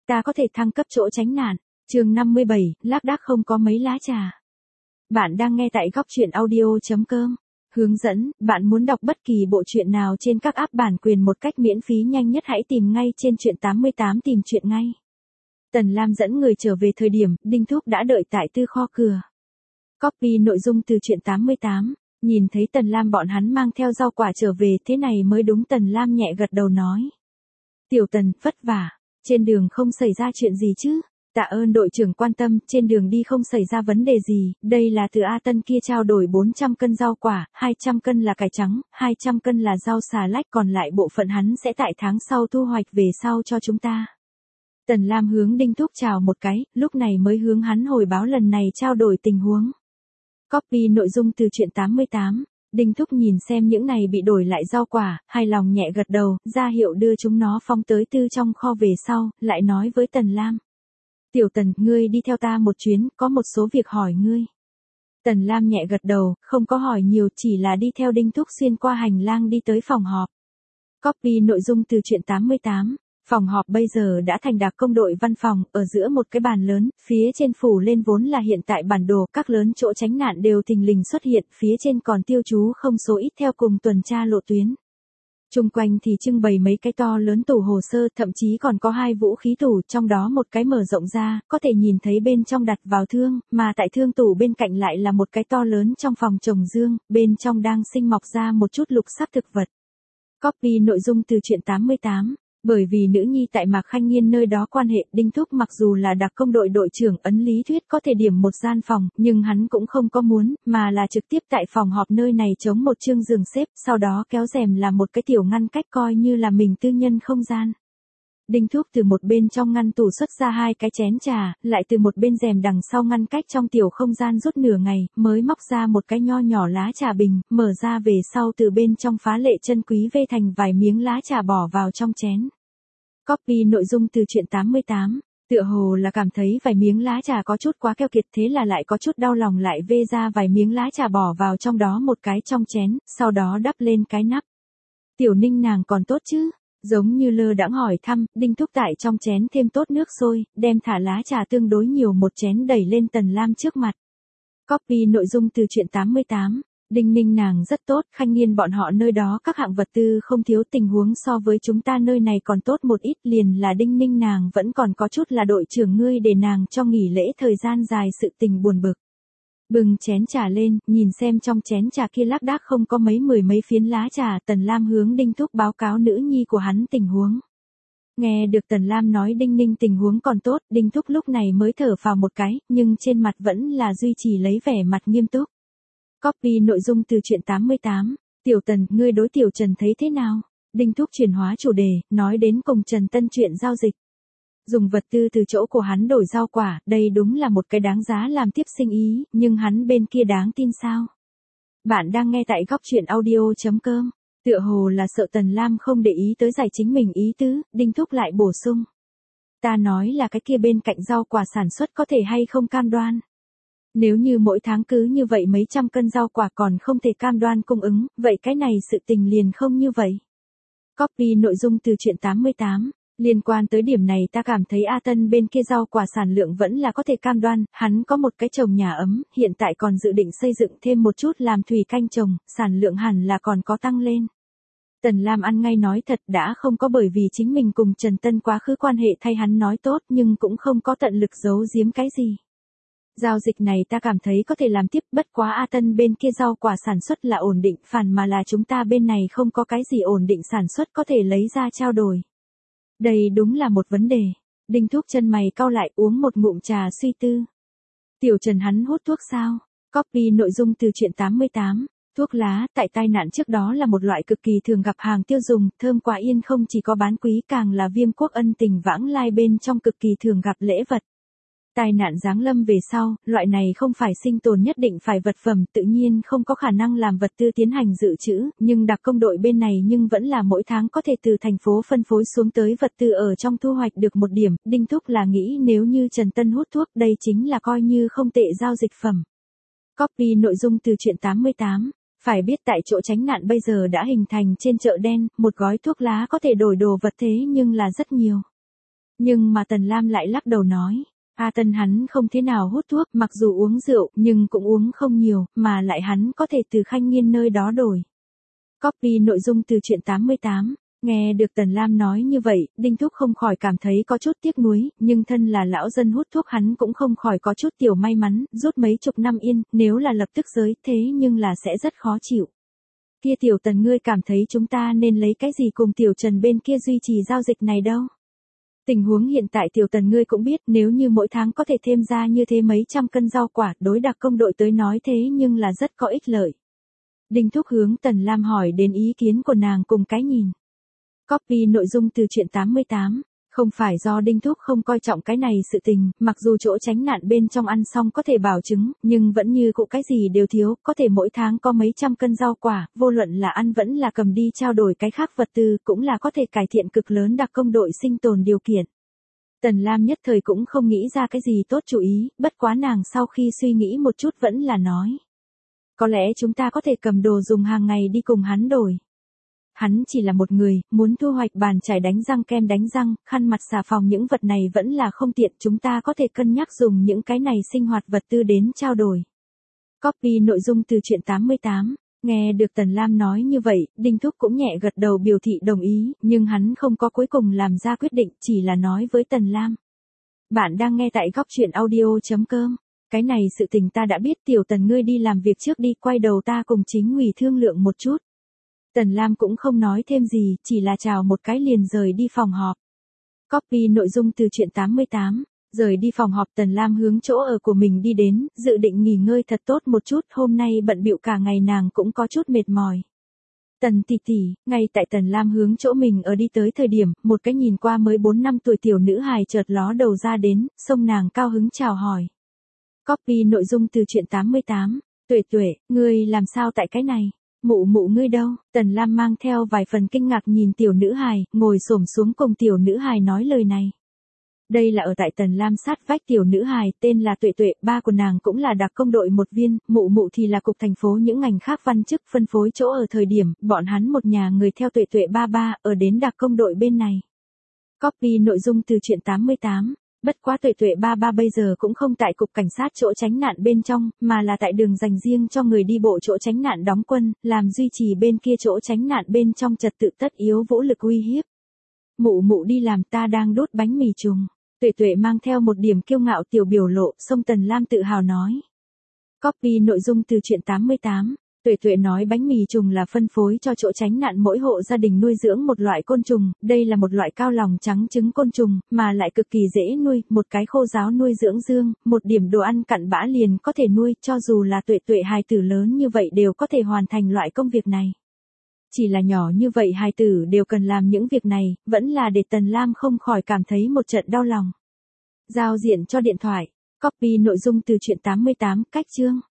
Ta có thể thăng cấp chỗ tránh nạn. Chương 57, lác đác không có mấy lá trà. Bạn đang nghe tại góc truyện audio.com. Hướng dẫn, bạn muốn đọc bất kỳ bộ truyện nào trên các app bản quyền một cách miễn phí nhanh nhất hãy tìm ngay trên truyện 88 tìm truyện ngay. Tần Lam dẫn người trở về thời điểm Đinh Thúc đã đợi tại tư kho cửa. Copy nội dung từ truyện 88. Nhìn thấy Tần Lam bọn hắn mang theo rau quả trở về thế này mới đúng. Tần Lam nhẹ gật đầu nói. Tiểu Tần, vất vả. Trên đường không xảy ra chuyện gì chứ? Tạ ơn đội trưởng quan tâm, trên đường đi không xảy ra vấn đề gì, đây là từ A Tân kia trao đổi 400 cân rau quả, 200 cân là cải trắng, 200 cân là rau xà lách, còn lại bộ phận hắn sẽ tại tháng sau thu hoạch về sau cho chúng ta. Tần Lam hướng Đinh Thúc chào một cái, lúc này mới hướng hắn hồi báo lần này trao đổi tình huống. Copy nội dung từ truyện 88. Đinh Thúc nhìn xem những này bị đổi lại rau quả, hài lòng nhẹ gật đầu, ra hiệu đưa chúng nó phóng tới tư trong kho về sau, lại nói với Tần Lam. Tiểu Tần, ngươi đi theo ta một chuyến, có một số việc hỏi ngươi. Tần Lam nhẹ gật đầu, không có hỏi nhiều, chỉ là đi theo Đinh Thúc xuyên qua hành lang đi tới phòng họp. Copy nội dung từ truyện 88. Phòng họp bây giờ đã thành đặc công đội văn phòng, ở giữa một cái bàn lớn, phía trên phủ lên vốn là hiện tại bản đồ, các lớn chỗ tránh nạn đều thình lình xuất hiện, phía trên còn tiêu chú không số ít theo cùng tuần tra lộ tuyến. Chung quanh thì trưng bày mấy cái to lớn tủ hồ sơ, thậm chí còn có 2 vũ khí tủ, trong đó một cái mở rộng ra, có thể nhìn thấy bên trong đặt vào thương, mà tại thương tủ bên cạnh lại là một cái to lớn trong phòng trồng dương, bên trong đang sinh mọc ra một chút lục sắc thực vật. Copy nội dung từ truyện 88. Bởi vì nữ nhi tại Mạc Khanh Nghiên nơi đó quan hệ, Đinh Thúc mặc dù là đặc công đội đội trưởng ấn lý thuyết có thể điểm một gian phòng, nhưng hắn cũng không có muốn, mà là trực tiếp tại phòng họp nơi này chống một chương giường xếp, sau đó kéo rèm làm một cái tiểu ngăn cách coi như là mình tư nhân không gian. Đinh Thúc từ một bên trong ngăn tủ xuất ra 2 cái chén trà, lại từ một bên rèm đằng sau ngăn cách trong tiểu không gian rút nửa ngày, mới móc ra một cái nho nhỏ lá trà bình, mở ra về sau từ bên trong phá lệ chân quý vê thành vài miếng lá trà bỏ vào trong chén. Copy nội dung từ truyện 88. Tựa hồ là cảm thấy vài miếng lá trà có chút quá keo kiệt, thế là lại có chút đau lòng lại vê ra vài miếng lá trà bỏ vào trong đó một cái trong chén, sau đó đắp lên cái nắp. Tiểu Ninh nàng còn tốt chứ? Giống như lơ đãng hỏi thăm, Đinh Thúc tại trong chén thêm tốt nước sôi, đem thả lá trà tương đối nhiều một chén đẩy lên Tần Lam trước mặt. Copy nội dung từ truyện 88. Đinh Ninh nàng rất tốt, Khanh Nghiên bọn họ nơi đó các hạng vật tư không thiếu, tình huống so với chúng ta nơi này còn tốt một ít, liền là Đinh Ninh nàng vẫn còn có chút là đội trưởng ngươi để nàng cho nghỉ lễ thời gian dài sự tình buồn bực. Bừng chén trà lên, nhìn xem trong chén trà kia lác đác không có mười mấy phiến lá trà, Tần Lam hướng Đinh Thúc báo cáo nữ nhi của hắn tình huống. Nghe được Tần Lam nói Đinh Ninh tình huống còn tốt, Đinh Thúc lúc này mới thở phào một cái, nhưng trên mặt vẫn là duy trì lấy vẻ mặt nghiêm túc. Copy nội dung từ truyện 88. Tiểu Tần, ngươi đối Tiểu Trần thấy thế nào? Đinh Thúc chuyển hóa chủ đề, nói đến cùng Trần Tân chuyện giao dịch. Dùng vật tư từ chỗ của hắn đổi rau quả, đây đúng là một cái đáng giá làm tiếp sinh ý, nhưng hắn bên kia đáng tin sao? Bạn đang nghe tại góc truyện audio.com. Tựa hồ là sợ Tần Lam không để ý tới giải chính mình ý tứ, Đinh Thúc lại bổ sung. Ta nói là cái kia bên cạnh rau quả sản xuất có thể hay không cam đoan. Nếu như mỗi tháng cứ như vậy mấy trăm cân rau quả còn không thể cam đoan cung ứng, vậy cái này sự tình liền không như vậy. Copy nội dung từ truyện 88. Liên quan tới điểm này ta cảm thấy A Tân bên kia rau quả sản lượng vẫn là có thể cam đoan, hắn có một cái trồng nhà ấm, hiện tại còn dự định xây dựng thêm một chút làm thủy canh trồng, sản lượng hẳn là còn có tăng lên. Tần Lam ăn ngay nói thật đã không có bởi vì chính mình cùng Trần Tân quá khứ quan hệ thay hắn nói tốt nhưng cũng không có tận lực giấu giếm cái gì. Giao dịch này ta cảm thấy có thể làm tiếp, bất quá A Tân bên kia rau quả sản xuất là ổn định, phản mà là chúng ta bên này không có cái gì ổn định sản xuất có thể lấy ra trao đổi. Đây đúng là một vấn đề. Đinh Thúc chân mày cau lại uống một ngụm trà suy tư. Tiểu Trần hắn hút thuốc sao? Copy nội dung từ truyện 88. Thuốc lá tại tai nạn trước đó là một loại cực kỳ thường gặp hàng tiêu dùng, thơm quả yên không chỉ có bán quý càng là Viêm Quốc ân tình vãng lai bên trong cực kỳ thường gặp lễ vật. Tai nạn giáng lâm về sau, loại này không phải sinh tồn nhất định phải vật phẩm, tự nhiên không có khả năng làm vật tư tiến hành dự trữ, nhưng đặc công đội bên này nhưng vẫn là mỗi tháng có thể từ thành phố phân phối xuống tới vật tư ở trong thu hoạch được một điểm. Đinh Thúc là nghĩ nếu như Trần Tân hút thuốc đây chính là coi như không tệ giao dịch phẩm. Copy nội dung từ truyện 88. Phải biết tại chỗ tránh nạn bây giờ đã hình thành trên chợ đen, một gói thuốc lá có thể đổi đồ vật thế nhưng là rất nhiều. Nhưng mà Tần Lam lại lắc đầu nói, A Tân hắn không thế nào hút thuốc, mặc dù uống rượu, nhưng cũng uống không nhiều, mà lại hắn có thể từ Khanh Nghiên nơi đó đổi. Copy nội dung từ truyện 88. Nghe được Tần Lam nói như vậy, Đinh Thúc không khỏi cảm thấy có chút tiếc nuối, nhưng thân là lão dân hút thuốc hắn cũng không khỏi có chút tiểu may mắn, rút mấy chục năm yên, nếu là lập tức giới thế nhưng là sẽ rất khó chịu. Kia tiểu Tần ngươi cảm thấy chúng ta nên lấy cái gì cùng tiểu Trần bên kia duy trì giao dịch này đâu? Tình huống hiện tại tiểu Tần ngươi cũng biết, nếu như mỗi tháng có thể thêm ra như thế mấy trăm cân rau quả, đối đặc công đội tới nói thế nhưng là rất có ích lợi. Đinh Thúc hướng Tần Lam hỏi đến ý kiến của nàng cùng cái nhìn. Copy nội dung từ truyện 88. Không phải do Đinh Thúc không coi trọng cái này sự tình, mặc dù chỗ tránh nạn bên trong ăn xong có thể bảo chứng, nhưng vẫn như cụ cái gì đều thiếu, có thể mỗi tháng có mấy trăm cân rau quả, vô luận là ăn vẫn là cầm đi trao đổi cái khác vật tư, cũng là có thể cải thiện cực lớn đặc công đội sinh tồn điều kiện. Tần Lam nhất thời cũng không nghĩ ra cái gì tốt chủ ý, bất quá nàng sau khi suy nghĩ một chút vẫn là nói. Có lẽ chúng ta có thể cầm đồ dùng hàng ngày đi cùng hắn đổi. Hắn chỉ là một người, muốn thu hoạch bàn chải đánh răng, kem đánh răng, khăn mặt, xà phòng, những vật này vẫn là không tiện, chúng ta có thể cân nhắc dùng những cái này sinh hoạt vật tư đến trao đổi. Copy nội dung từ truyện 88. Nghe được Tần Lam nói như vậy, Đinh Thúc cũng nhẹ gật đầu biểu thị đồng ý, nhưng hắn không có cuối cùng làm ra quyết định, chỉ là nói với Tần Lam. Bạn đang nghe tại góc truyện audio.com. Cái này sự tình ta đã biết, tiểu Tần ngươi đi làm việc trước đi, quay đầu ta cùng Chính ủy thương lượng một chút. Tần Lam cũng không nói thêm gì, chỉ là chào một cái liền rời đi phòng họp. Copy nội dung từ truyện 88. Rời đi phòng họp, Tần Lam hướng chỗ ở của mình đi đến, dự định nghỉ ngơi thật tốt một chút, hôm nay bận bịu cả ngày nàng cũng có chút mệt mỏi. Tần tỷ tỷ, ngay tại Tần Lam hướng chỗ mình ở đi tới thời điểm, một cái nhìn qua mới 4 năm tuổi tiểu nữ hài chợt ló đầu ra đến, xông nàng cao hứng chào hỏi. Copy nội dung từ truyện 88. Tuệ Tuệ, ngươi làm sao tại cái này? Mụ mụ ngươi đâu? Tần Lam mang theo vài phần kinh ngạc nhìn tiểu nữ hài, ngồi xổm xuống cùng tiểu nữ hài nói lời này. Đây là ở tại Tần Lam sát vách tiểu nữ hài, tên là Tuệ Tuệ, ba của nàng cũng là đặc công đội một viên, mụ mụ thì là cục thành phố những ngành khác văn chức phân phối chỗ ở thời điểm, bọn hắn một nhà người theo Tuệ Tuệ ba ba, ở đến đặc công đội bên này. Copy nội dung từ truyện 88. Bất quá Tuệ Tuệ ba ba bây giờ cũng không tại cục cảnh sát chỗ tránh nạn bên trong, mà là tại đường dành riêng cho người đi bộ chỗ tránh nạn đóng quân, làm duy trì bên kia chỗ tránh nạn bên trong trật tự tất yếu vũ lực uy hiếp. Mụ mụ đi làm, ta đang đốt bánh mì trùng. Tuệ Tuệ mang theo một điểm kiêu ngạo tiểu biểu lộ, song Tần Lam tự hào nói. Copy nội dung từ truyện 88. Tuệ Tuệ nói bánh mì trùng là phân phối cho chỗ tránh nạn mỗi hộ gia đình nuôi dưỡng một loại côn trùng, đây là một loại cao lòng trắng trứng côn trùng, mà lại cực kỳ dễ nuôi, một cái khô giáo nuôi dưỡng dương, một điểm đồ ăn cặn bã liền có thể nuôi, cho dù là Tuệ Tuệ hài tử lớn như vậy đều có thể hoàn thành loại công việc này. Chỉ là nhỏ như vậy hài tử đều cần làm những việc này, vẫn là để Tần Lam không khỏi cảm thấy một trận đau lòng. Giao diện cho điện thoại. Copy nội dung từ truyện 88, cách chương.